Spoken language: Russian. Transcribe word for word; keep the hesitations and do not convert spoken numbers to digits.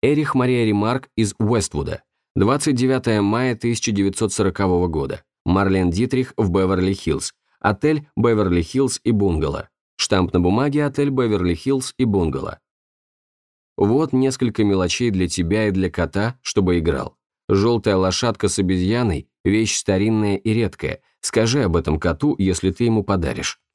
Эрих Мария Ремарк из Уэствуда. двадцать девятого мая тысяча девятьсот сорокового года. Марлен Дитрих в Беверли-Хиллз. Отель Беверли-Хиллз и бунгало. Штамп на бумаге отель Беверли-Хиллз и бунгало. Вот несколько мелочей для тебя и для кота, чтобы играл. Желтая лошадка с обезьяной – вещь старинная и редкая. Скажи об этом коту, если ты ему подаришь.